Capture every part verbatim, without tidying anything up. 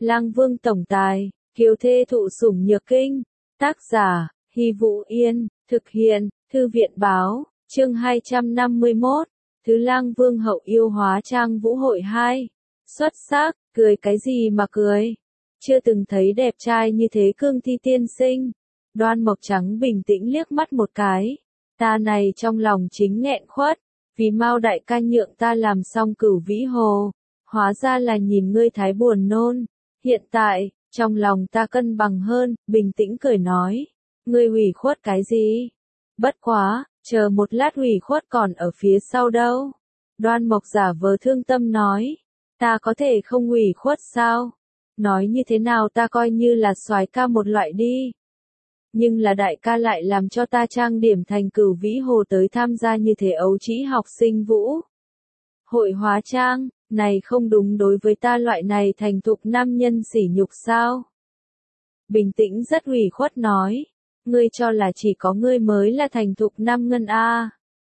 Lang Vương tổng tài, kiều thê thụ sủng nhược kinh. Tác giả, Hy Vũ Yên, thực hiện, Thư viện báo, chương hai trăm năm mươi mốt, Thứ Lang Vương hậu yêu hóa trang vũ hội hai. Xuất sắc, cười cái gì mà cười? Chưa từng thấy đẹp trai như thế Cương Thi tiên sinh. Đoan Mộc Trắng bình tĩnh liếc mắt một cái. Ta này trong lòng chính nghẹn khuất, vì Mao đại ca nhượng ta làm xong Cửu Vĩ Hồ. Hóa ra là nhìn ngươi thái buồn nôn. Hiện tại, trong lòng ta cân bằng hơn, bình tĩnh cười nói. Ngươi ủy khuất cái gì? Bất quá, chờ một lát ủy khuất còn ở phía sau đâu. Đoan Mộc giả vờ thương tâm nói. Ta có thể không ủy khuất sao? Nói như thế nào ta coi như là soái ca một loại đi. Nhưng là đại ca lại làm cho ta trang điểm thành Cửu Vĩ Hồ tới tham gia như thế ấu trĩ học sinh vũ. Hội hóa trang, này không đúng đối với ta loại này thành thục nam nhân sỉ nhục sao? Bình tĩnh rất ủy khuất nói. Ngươi cho là chỉ có ngươi mới là thành thục nam ngân a? À.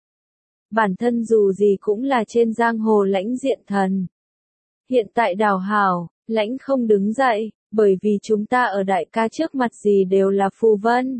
Bản thân dù gì cũng là trên giang hồ lãnh diện thần. Hiện tại đào hảo, lãnh không đứng dậy, bởi vì chúng ta ở đại ca trước mặt gì đều là phù vân.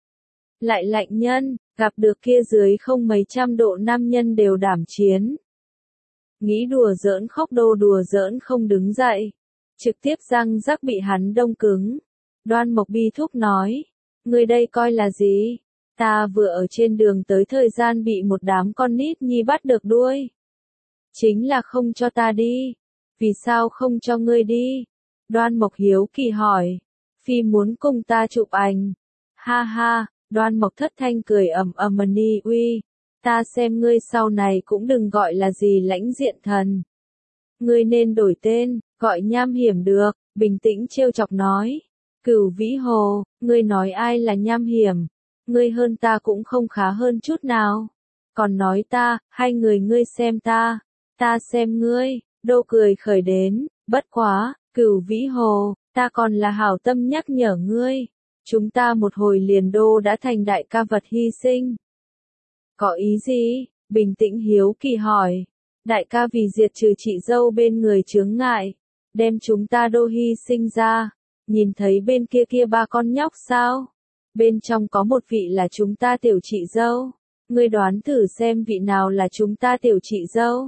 Lại lạnh nhân, gặp được kia dưới không mấy trăm độ nam nhân đều đảm chiến. Nghĩ đùa giỡn khóc đô đùa giỡn không đứng dậy. Trực tiếp răng rắc bị hắn đông cứng. Đoan Mộc bi thúc nói. Ngươi đây coi là gì? Ta vừa ở trên đường tới thời gian bị một đám con nít nhi bắt được đuôi. Chính là không cho ta đi. Vì sao không cho ngươi đi? Đoan Mộc hiếu kỳ hỏi. Phi muốn cùng ta chụp ảnh. Ha ha, Đoan Mộc thất thanh cười ầm ầm ni uy. Ta xem ngươi sau này cũng đừng gọi là gì lãnh diện thần. Ngươi nên đổi tên, gọi Nham Hiểm được, bình tĩnh trêu chọc nói. Cửu Vĩ Hồ, ngươi nói ai là Nham Hiểm? Ngươi hơn ta cũng không khá hơn chút nào. Còn nói ta, hai người ngươi xem ta, ta xem ngươi, đô cười khởi đến, bất quá, Cửu Vĩ Hồ, ta còn là hảo tâm nhắc nhở ngươi. Chúng ta một hồi liền đô đã thành đại ca vật hy sinh. Có ý gì? Bình tĩnh hiếu kỳ hỏi. Đại ca vì diệt trừ chị dâu bên người chướng ngại, đem chúng ta đô hy sinh ra. Nhìn thấy bên kia kia ba con nhóc sao? Bên trong có một vị là chúng ta tiểu chị dâu. Ngươi đoán thử xem vị nào là chúng ta tiểu chị dâu.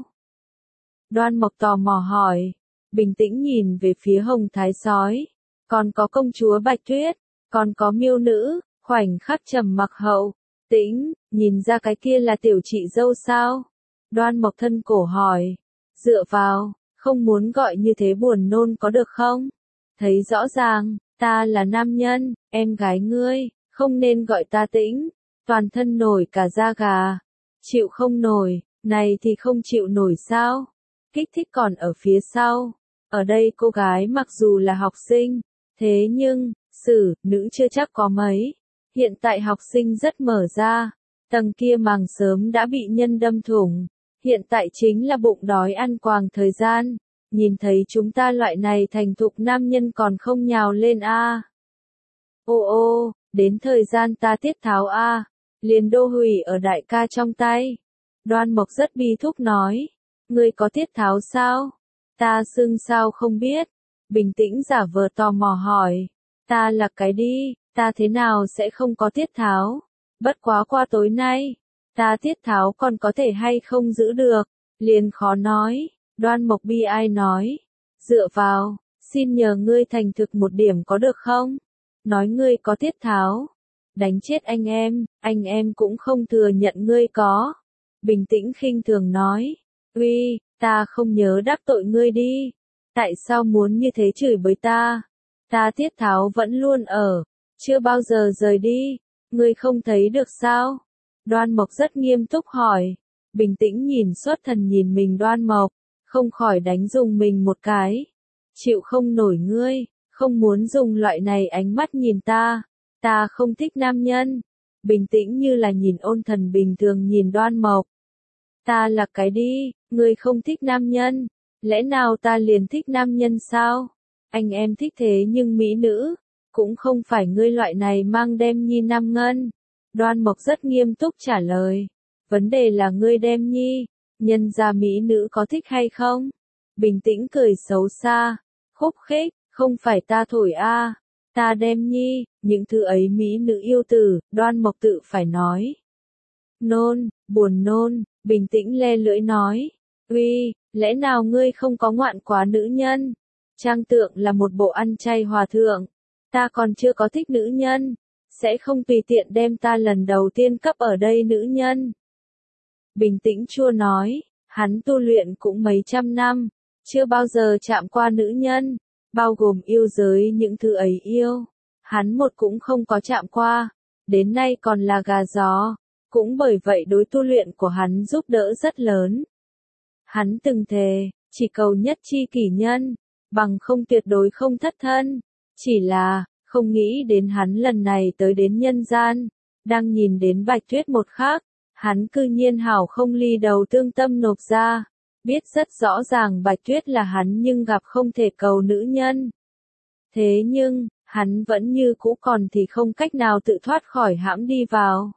Đoan Mộc tò mò hỏi. Bình tĩnh nhìn về phía Hồng Thái Sói. Còn có công chúa Bạch Tuyết. Còn có miêu nữ. Khoảnh khắc trầm mặc hậu. Tĩnh, nhìn ra cái kia là tiểu chị dâu sao? Đoan Mộc thân cổ hỏi. Dựa vào, không muốn gọi như thế buồn nôn có được không? Thấy rõ ràng, ta là nam nhân, em gái ngươi, không nên gọi ta Tĩnh. Toàn thân nổi cả da gà. Chịu không nổi, này thì không chịu nổi sao? Kích thích còn ở phía sau. Ở đây cô gái mặc dù là học sinh, thế nhưng, xử, nữ chưa chắc có mấy. Hiện tại học sinh rất mở ra, tầng kia màng sớm đã bị nhân đâm thủng, hiện tại chính là bụng đói ăn quàng thời gian, nhìn thấy chúng ta loại này thành thục nam nhân còn không nhào lên a. À. Ô ô, đến thời gian ta tiết tháo a, à. Liền đô hủy ở đại ca trong tay. Đoan Mộc rất bi thúc nói, ngươi có tiết tháo sao? Ta xưng sao không biết. Bình tĩnh giả vờ tò mò hỏi, ta là cái đi. Ta thế nào sẽ không có tiết tháo? Bất quá qua tối nay, ta tiết tháo còn có thể hay không giữ được, liền khó nói. Đoan Mộc bi ai nói, dựa vào, xin nhờ ngươi thành thực một điểm có được không? Nói ngươi có tiết tháo, đánh chết anh em, anh em cũng không thừa nhận ngươi có. Bình tĩnh khinh thường nói, uy, ta không nhớ đắc tội ngươi đi. Tại sao muốn như thế chửi bới ta? Ta tiết tháo vẫn luôn ở. Chưa bao giờ rời đi, ngươi không thấy được sao? Đoan Mộc rất nghiêm túc hỏi. Bình tĩnh nhìn xuất thần nhìn mình Đoan Mộc, không khỏi đánh dùng mình một cái. Chịu không nổi ngươi, không muốn dùng loại này ánh mắt nhìn ta. Ta không thích nam nhân. Bình tĩnh như là nhìn ôn thần bình thường nhìn Đoan Mộc. Ta là cái đi, ngươi không thích nam nhân. Lẽ nào ta liền thích nam nhân sao? Anh em thích thế nhưng mỹ nữ. Cũng không phải ngươi loại này mang đem nhi nam ngân. Đoan Mộc rất nghiêm túc trả lời. Vấn đề là ngươi đem nhi, nhân gia mỹ nữ có thích hay không? Bình tĩnh cười xấu xa, khúc khích, Không phải ta thổi a, ta đem nhi, những thứ ấy mỹ nữ yêu tử, Đoan Mộc tự phải nói. Nôn, buồn nôn, bình tĩnh le lưỡi nói. Uy, lẽ nào ngươi không có ngoạn quá nữ nhân? Trang tượng là một bộ ăn chay hòa thượng. Ta còn chưa có thích nữ nhân. Sẽ không tùy tiện đem ta lần đầu tiên cấp ở đây nữ nhân. Bình tĩnh chua nói, hắn tu luyện cũng mấy trăm năm, chưa bao giờ chạm qua nữ nhân, bao gồm yêu giới những thứ ấy yêu. Hắn một cũng không có chạm qua, đến nay còn là gà gió, cũng bởi vậy đối tu luyện của hắn giúp đỡ rất lớn. Hắn từng thề, chỉ cầu nhất chi kỷ nhân, bằng không tuyệt đối không thất thân, chỉ là, không nghĩ đến hắn lần này tới đến nhân gian, đang nhìn đến Bạch Tuyết một khắc, hắn cư nhiên hảo không ly đầu tương tâm nộp ra, biết rất rõ ràng Bạch Tuyết là hắn nhưng gặp không thể cầu nữ nhân. Thế nhưng, hắn vẫn như cũ còn thì không cách nào tự thoát khỏi hãm đi vào.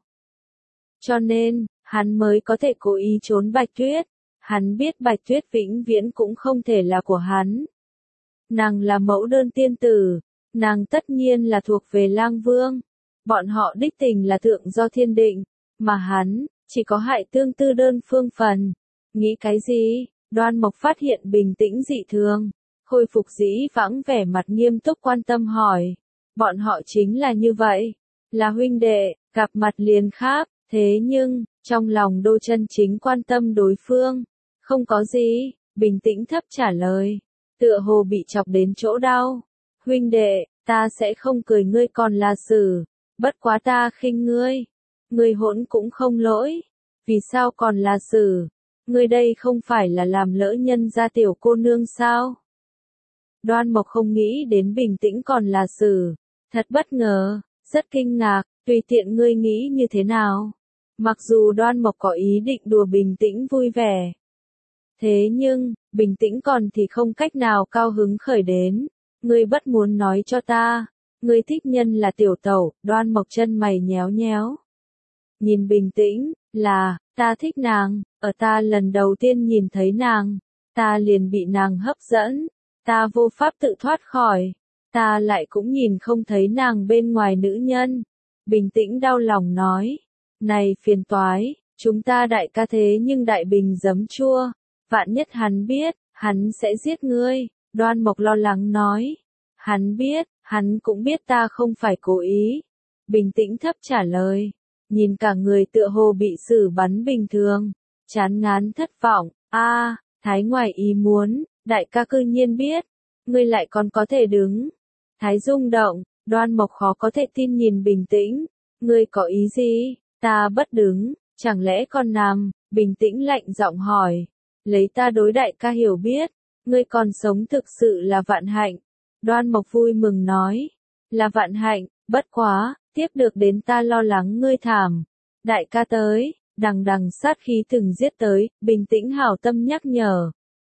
Cho nên, hắn mới có thể cố ý trốn Bạch Tuyết, hắn biết Bạch Tuyết vĩnh viễn cũng không thể là của hắn. Nàng là mẫu đơn tiên tử, nàng tất nhiên là thuộc về Lang Vương, bọn họ đích tình là thượng do thiên định, mà hắn, chỉ có hại tương tư đơn phương phần. Nghĩ cái gì? Đoan Mộc phát hiện bình tĩnh dị thường, khôi phục dĩ vãng vẻ mặt nghiêm túc quan tâm hỏi. Bọn họ chính là như vậy, là huynh đệ, gặp mặt liền khác, thế nhưng, trong lòng đôi chân chính quan tâm đối phương. Không có gì, bình tĩnh thấp trả lời, tựa hồ bị chọc đến chỗ đau. Huynh đệ, ta sẽ không cười ngươi còn là xử, bất quá ta khinh ngươi. Ngươi hỗn cũng không lỗi, vì sao còn là xử? Ngươi đây không phải là làm lỡ nhân gia tiểu cô nương sao? Đoan Mộc không nghĩ đến bình tĩnh còn là xử, thật bất ngờ, rất kinh ngạc, tùy tiện ngươi nghĩ như thế nào. Mặc dù Đoan Mộc có ý định đùa bình tĩnh vui vẻ, thế nhưng, bình tĩnh còn thì không cách nào cao hứng khởi đến. Ngươi bất muốn nói cho ta, ngươi thích nhân là tiểu tẩu, Đoan Mộc chân mày nhéo nhéo. Nhìn bình tĩnh, là, ta thích nàng, ở ta lần đầu tiên nhìn thấy nàng, ta liền bị nàng hấp dẫn, ta vô pháp tự thoát khỏi, ta lại cũng nhìn không thấy nàng bên ngoài nữ nhân. Bình tĩnh đau lòng nói, này phiền toái, chúng ta đại ca thế nhưng đại bình giấm chua, vạn nhất hắn biết, hắn sẽ giết ngươi. Đoan Mộc lo lắng nói, hắn biết, hắn cũng biết ta không phải cố ý. Bình tĩnh thấp trả lời, nhìn cả người tựa hồ bị xử bắn bình thường, chán ngán thất vọng, a, Thái ngoài ý muốn, đại ca cư nhiên biết, ngươi lại còn có thể đứng. Thái rung động, Đoan Mộc khó có thể tin nhìn bình tĩnh, ngươi có ý gì, ta bất đứng, chẳng lẽ còn nằm, bình tĩnh lạnh giọng hỏi, lấy ta đối đại ca hiểu biết. Ngươi còn sống thực sự là vạn hạnh. Đoan Mộc vui mừng nói, là vạn hạnh, bất quá, tiếp được đến ta lo lắng ngươi thảm. Đại ca tới, đằng đằng sát khí từng giết tới, bình tĩnh hảo tâm nhắc nhở.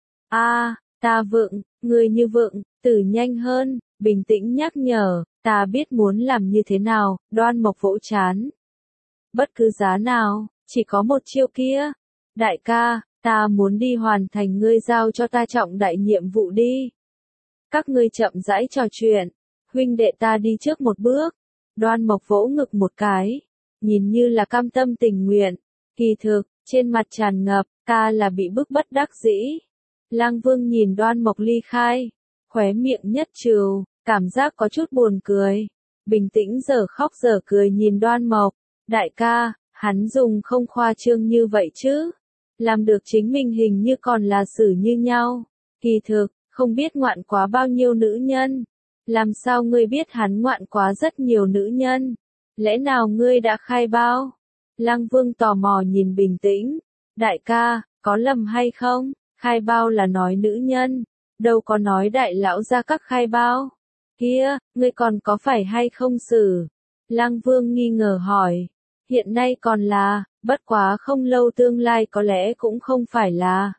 A, ta vượng, ngươi như vượng, tử nhanh hơn, bình tĩnh nhắc nhở, ta biết muốn làm như thế nào, Đoan Mộc vỗ chán. Bất cứ giá nào, chỉ có một chiêu kia. Đại ca, ta muốn đi hoàn thành ngươi giao cho ta trọng đại nhiệm vụ đi. Các ngươi chậm rãi trò chuyện, huynh đệ ta đi trước một bước. Đoan Mộc vỗ ngực một cái, nhìn như là cam tâm tình nguyện, kỳ thực, trên mặt tràn ngập, ta là bị bức bất đắc dĩ. Lang Vương nhìn Đoan Mộc ly khai, khóe miệng nhất trừ, cảm giác có chút buồn cười. Bình tĩnh giờ khóc giờ cười nhìn Đoan Mộc, đại ca, hắn dùng không khoa trương như vậy chứ. Làm được chính mình hình như còn là xử như nhau. Kỳ thực, không biết ngoạn quá bao nhiêu nữ nhân. Làm sao ngươi biết hắn ngoạn quá rất nhiều nữ nhân? Lẽ nào ngươi đã khai bao? Lang Vương tò mò nhìn bình tĩnh. Đại ca, có lầm hay không? Khai bao là nói nữ nhân. Đâu có nói đại lão ra các khai bao. Kia, ngươi còn có phải hay không xử? Lang Vương nghi ngờ hỏi. Hiện nay còn là, bất quá không lâu tương lai có lẽ cũng không phải là.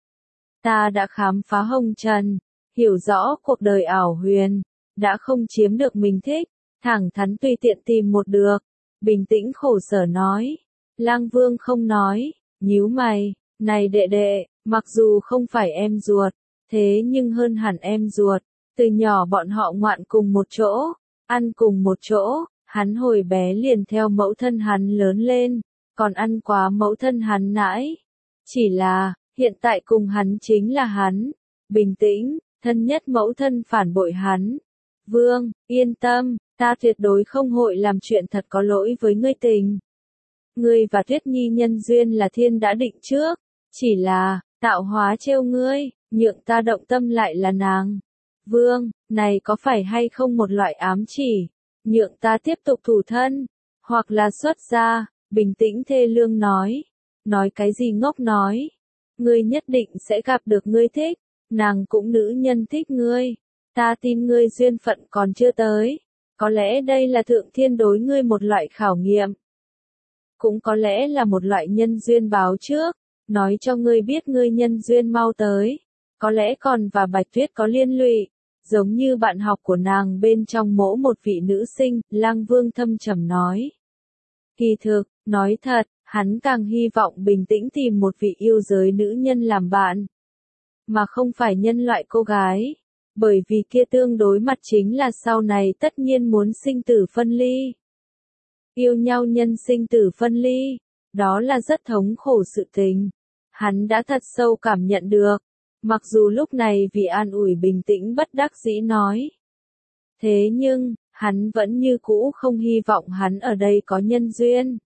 Ta đã khám phá hồng trần, hiểu rõ cuộc đời ảo huyền, đã không chiếm được mình thích, thẳng thắn tùy tiện tìm một được. Bình tĩnh khổ sở nói. Lang Vương không nói, nhíu mày, này đệ đệ, mặc dù không phải em ruột, thế nhưng hơn hẳn em ruột, Từ nhỏ bọn họ ngoạn cùng một chỗ, ăn cùng một chỗ, hắn hồi bé liền theo mẫu thân hắn lớn lên, còn ăn quá mẫu thân hắn nãi. Chỉ là, hiện tại cùng hắn chính là hắn, bình tĩnh, thân nhất mẫu thân phản bội hắn. Vương, yên tâm, ta tuyệt đối không hội làm chuyện thật có lỗi với ngươi tình. Ngươi và Tuyết Nhi nhân duyên là thiên đã định trước, chỉ là, tạo hóa trêu ngươi, nhượng ta động tâm lại là nàng. Vương, này có phải hay không một loại ám chỉ, nhượng ta tiếp tục thủ thân, hoặc là xuất gia, bình tĩnh thê lương nói. Nói cái gì ngốc nói, ngươi nhất định sẽ gặp được ngươi thích, nàng cũng nữ nhân thích ngươi, ta tin ngươi duyên phận còn chưa tới, có lẽ đây là thượng thiên đối ngươi một loại khảo nghiệm. Cũng có lẽ là một loại nhân duyên báo trước, nói cho ngươi biết ngươi nhân duyên mau tới, có lẽ còn và Bạch Tuyết có liên lụy, giống như bạn học của nàng bên trong mỗ một vị nữ sinh, Lang Vương thâm trầm nói. Kỳ thực, nói thật, hắn càng hy vọng bình tĩnh tìm một vị yêu giới nữ nhân làm bạn, mà không phải nhân loại cô gái, bởi vì kia tương đối mặt chính là sau này tất nhiên muốn sinh tử phân ly. Yêu nhau nhân sinh tử phân ly, đó là rất thống khổ sự tình. Hắn đã thật sâu cảm nhận được, mặc dù lúc này vì an ủi bình tĩnh bất đắc dĩ nói. Thế nhưng, hắn vẫn như cũ không hy vọng hắn ở đây có nhân duyên.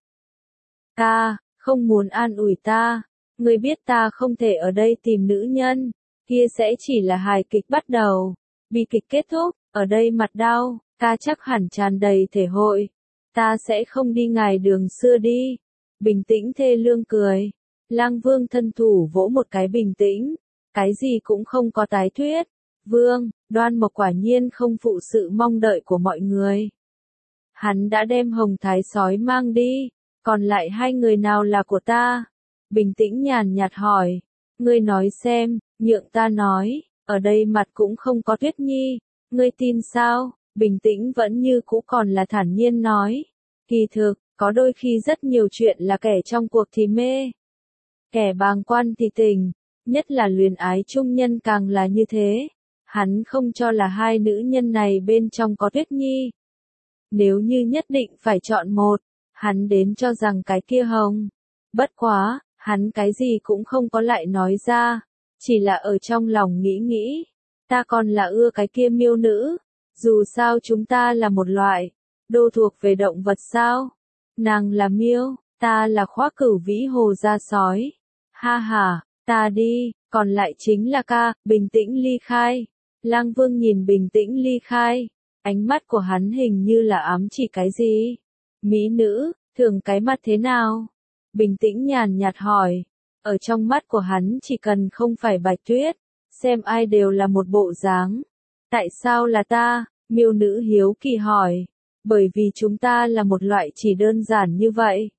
Ta, không muốn an ủi ta, ngươi biết ta không thể ở đây tìm nữ nhân, kia sẽ chỉ là hài kịch bắt đầu, bi kịch kết thúc, ở đây mặt đau, ta chắc hẳn tràn đầy thể hội. Ta sẽ không đi ngài đường xưa đi. Bình tĩnh thê lương cười. Lang Vương thân thủ vỗ một cái bình tĩnh. Cái gì cũng không có tái thuyết. Vương, Đoan Mộc quả nhiên không phụ sự mong đợi của mọi người. Hắn đã đem Hồng Thái sói mang đi. Còn lại hai người nào là của ta? Bình tĩnh nhàn nhạt hỏi. Ngươi nói xem, nhượng ta nói. Ở đây mặt cũng không có Tuyết Nhi. Ngươi tin sao? Bình tĩnh vẫn như cũ còn là thản nhiên nói. Kỳ thực, có đôi khi rất nhiều chuyện là kẻ trong cuộc thì mê. Kẻ bàng quan thì tình, nhất là luyến ái chung nhân càng là như thế. Hắn không cho là hai nữ nhân này bên trong có Tuyết Nhi. Nếu như nhất định phải chọn một, hắn đến cho rằng cái kia hồng. Bất quá, hắn cái gì cũng không có lại nói ra, chỉ là ở trong lòng nghĩ nghĩ. Ta còn là ưa cái kia miêu nữ. Dù sao chúng ta là một loại, đô thuộc về động vật sao? Nàng là miêu, ta là Khoác Cửu Vĩ Hồ Gia sói. Ha ha, ta đi, còn lại chính là ca, bình tĩnh ly khai. Lang Vương nhìn bình tĩnh ly khai, ánh mắt của hắn hình như là ám chỉ cái gì? Mỹ nữ, thường cái mặt thế nào? Bình tĩnh nhàn nhạt hỏi, ở trong mắt của hắn chỉ cần không phải Bạch Tuyết, xem ai đều là một bộ dáng. Tại sao là ta? Miêu nữ hiếu kỳ hỏi. Bởi vì chúng ta là một loại chỉ đơn giản như vậy.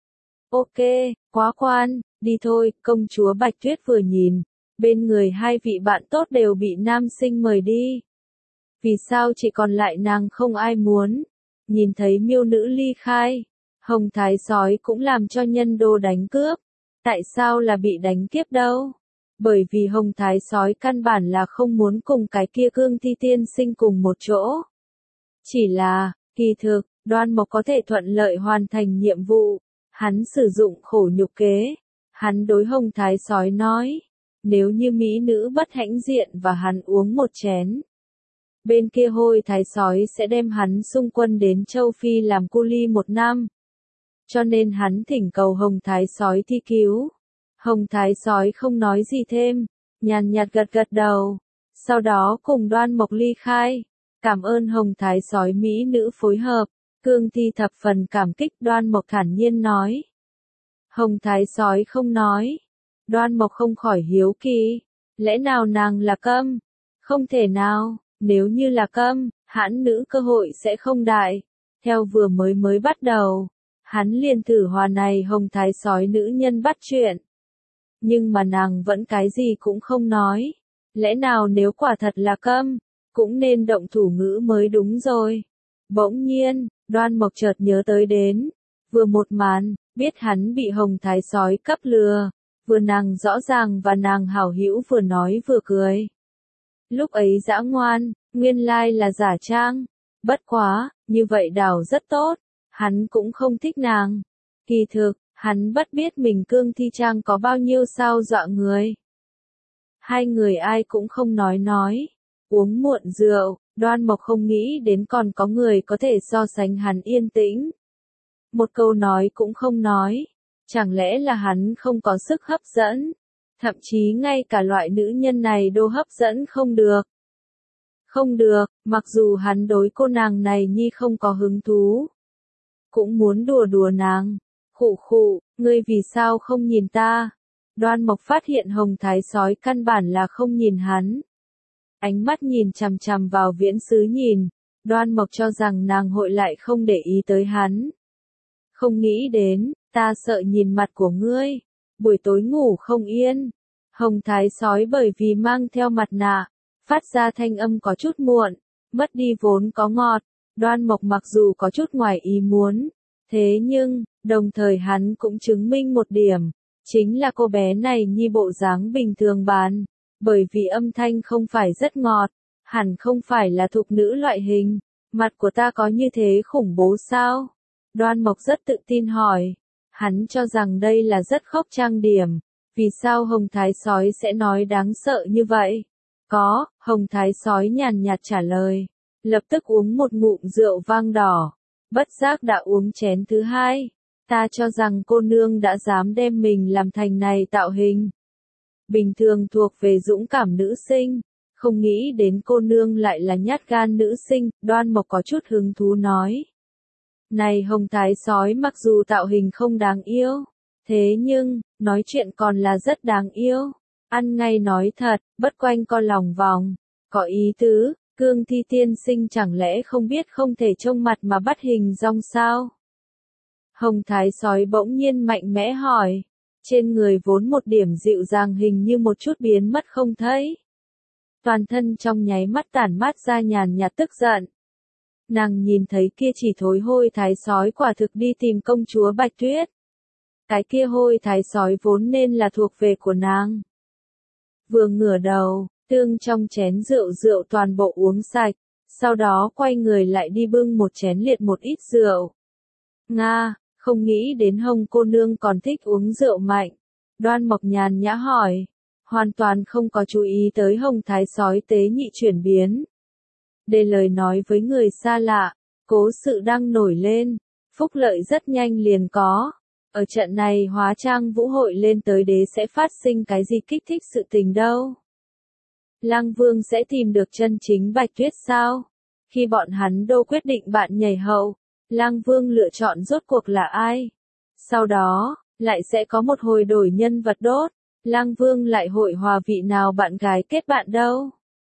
Ok, quá quan, đi thôi, công chúa Bạch Tuyết vừa nhìn. Bên người hai vị bạn tốt đều bị nam sinh mời đi. Vì sao chỉ còn lại nàng không ai muốn? Nhìn thấy miêu nữ ly khai. Hồng Thái sói cũng làm cho nhân đô đánh cướp. Tại sao là bị đánh kiếp đâu? Bởi vì Hồng Thái sói căn bản là không muốn cùng cái kia Cương Thi tiên sinh cùng một chỗ. Chỉ là, kỳ thực, Đoan Mộc có thể thuận lợi hoàn thành nhiệm vụ. Hắn sử dụng khổ nhục kế. Hắn đối Hồng Thái sói nói. Nếu như mỹ nữ bất hãnh diện và hắn uống một chén. Bên kia Hôi Thái sói sẽ đem hắn xung quân đến châu Phi làm cu li một năm. Cho nên hắn thỉnh cầu Hồng Thái sói thi cứu. Hồng Thái sói không nói gì thêm, nhàn nhạt gật gật đầu, sau đó cùng Đoan Mộc ly khai. Cảm ơn Hồng Thái sói mỹ nữ phối hợp, Cương Thi thập phần cảm kích. Đoan Mộc thản nhiên nói. Hồng Thái sói không nói. Đoan Mộc không khỏi hiếu kỳ, lẽ nào nàng là câm? Không thể nào, nếu như là câm, hãn nữ cơ hội sẽ không đại. Theo vừa mới mới bắt đầu, hắn liền thử hòa này Hồng Thái sói nữ nhân bắt chuyện. Nhưng mà nàng vẫn cái gì cũng không nói. Lẽ nào nếu quả thật là câm, cũng nên động thủ ngữ mới đúng rồi. Bỗng nhiên, Đoan Mộc chợt nhớ tới đến. Vừa một màn, biết hắn bị Hồng Thái sói cấp lừa. Vừa nàng rõ ràng và nàng hảo hữu vừa nói vừa cười. Lúc ấy dã ngoan, nguyên lai là giả trang. Bất quá, như vậy đảo rất tốt, hắn cũng không thích nàng. Kỳ thực, hắn bất biết mình cương thi trang có bao nhiêu sao dọa người. Hai người ai cũng không nói nói, uống muộn rượu, Đoan Mộc không nghĩ đến còn có người có thể so sánh hắn yên tĩnh. Một câu nói cũng không nói, chẳng lẽ là hắn không có sức hấp dẫn, thậm chí ngay cả loại nữ nhân này đô hấp dẫn không được. Không được, mặc dù hắn đối cô nàng này nhi không có hứng thú, cũng muốn đùa đùa nàng. Khụ khụ, ngươi vì sao không nhìn ta? Đoan Mộc phát hiện hồng thái sói căn bản là không nhìn hắn. Ánh mắt nhìn chằm chằm vào Viễn Sứ nhìn, Đoan Mộc cho rằng nàng hội lại không để ý tới hắn. Không nghĩ đến, ta sợ nhìn mặt của ngươi, buổi tối ngủ không yên. Hồng thái sói bởi vì mang theo mặt nạ, phát ra thanh âm có chút muộn, mất đi vốn có ngọt. Đoan Mộc mặc dù có chút ngoài ý muốn, thế nhưng, đồng thời hắn cũng chứng minh một điểm, chính là cô bé này nhi bộ dáng bình thường bán, bởi vì âm thanh không phải rất ngọt, hẳn không phải là thục nữ loại hình. Mặt của ta có như thế khủng bố sao? Đoan Mộc rất tự tin hỏi, hắn cho rằng đây là rất khốc trang điểm, vì sao hồng thái sói sẽ nói đáng sợ như vậy? Có, hồng thái sói nhàn nhạt trả lời, lập tức uống một ngụm rượu vang đỏ, bất giác đã uống chén thứ hai. Ta cho rằng cô nương đã dám đem mình làm thành này tạo hình. Bình thường thuộc về dũng cảm nữ sinh, không nghĩ đến cô nương lại là nhát gan nữ sinh. Đoan Mộc có chút hứng thú nói. Này hồng thái sói mặc dù tạo hình không đáng yêu, thế nhưng, nói chuyện còn là rất đáng yêu. Ăn ngay nói thật, bất quanh co lòng vòng, có ý tứ. Cương thi tiên sinh chẳng lẽ không biết không thể trông mặt mà bắt hình dong sao? Hồng thái sói bỗng nhiên mạnh mẽ hỏi, trên người vốn một điểm dịu dàng hình như một chút biến mất không thấy. Toàn thân trong nháy mắt tản mát ra nhàn nhạt tức giận. Nàng nhìn thấy kia chỉ thối hôi thái sói quả thực đi tìm công chúa Bạch Tuyết. Cái kia hôi thái sói vốn nên là thuộc về của nàng. Vừa ngửa đầu, tương trong chén rượu rượu toàn bộ uống sạch, sau đó quay người lại đi bưng một chén liệt một ít rượu. Nga, không nghĩ đến Hồng cô nương còn thích uống rượu mạnh. Đoan Mộc nhàn nhã hỏi, hoàn toàn không có chú ý tới hồng thái sói tế nhị chuyển biến. Để lời nói với người xa lạ, cố sự đang nổi lên, phúc lợi rất nhanh liền có. Ở trận này hóa trang vũ hội lên tới đế sẽ phát sinh cái gì kích thích sự tình đâu. Lăng Vương sẽ tìm được chân chính Bạch Tuyết sao? Khi bọn hắn đô quyết định bạn nhảy hậu, Lăng Vương lựa chọn rốt cuộc là ai? Sau đó, lại sẽ có một hồi đổi nhân vật đốt, Lăng Vương lại hội hòa vị nào bạn gái kết bạn đâu?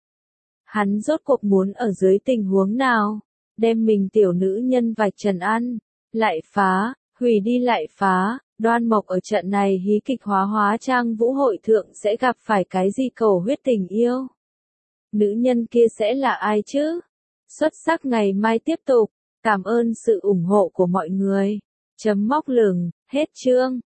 Hắn rốt cuộc muốn ở dưới tình huống nào? Đem mình tiểu nữ nhân vạch trần ăn, lại phá, hủy đi lại phá. Đoan Mộc ở trận này hí kịch hóa hóa trang vũ hội thượng sẽ gặp phải cái gì cầu huyết tình yêu? Nữ nhân kia sẽ là ai chứ? Xuất sắc ngày mai tiếp tục. Cảm ơn sự ủng hộ của mọi người. Chấm móc lửng, hết chương.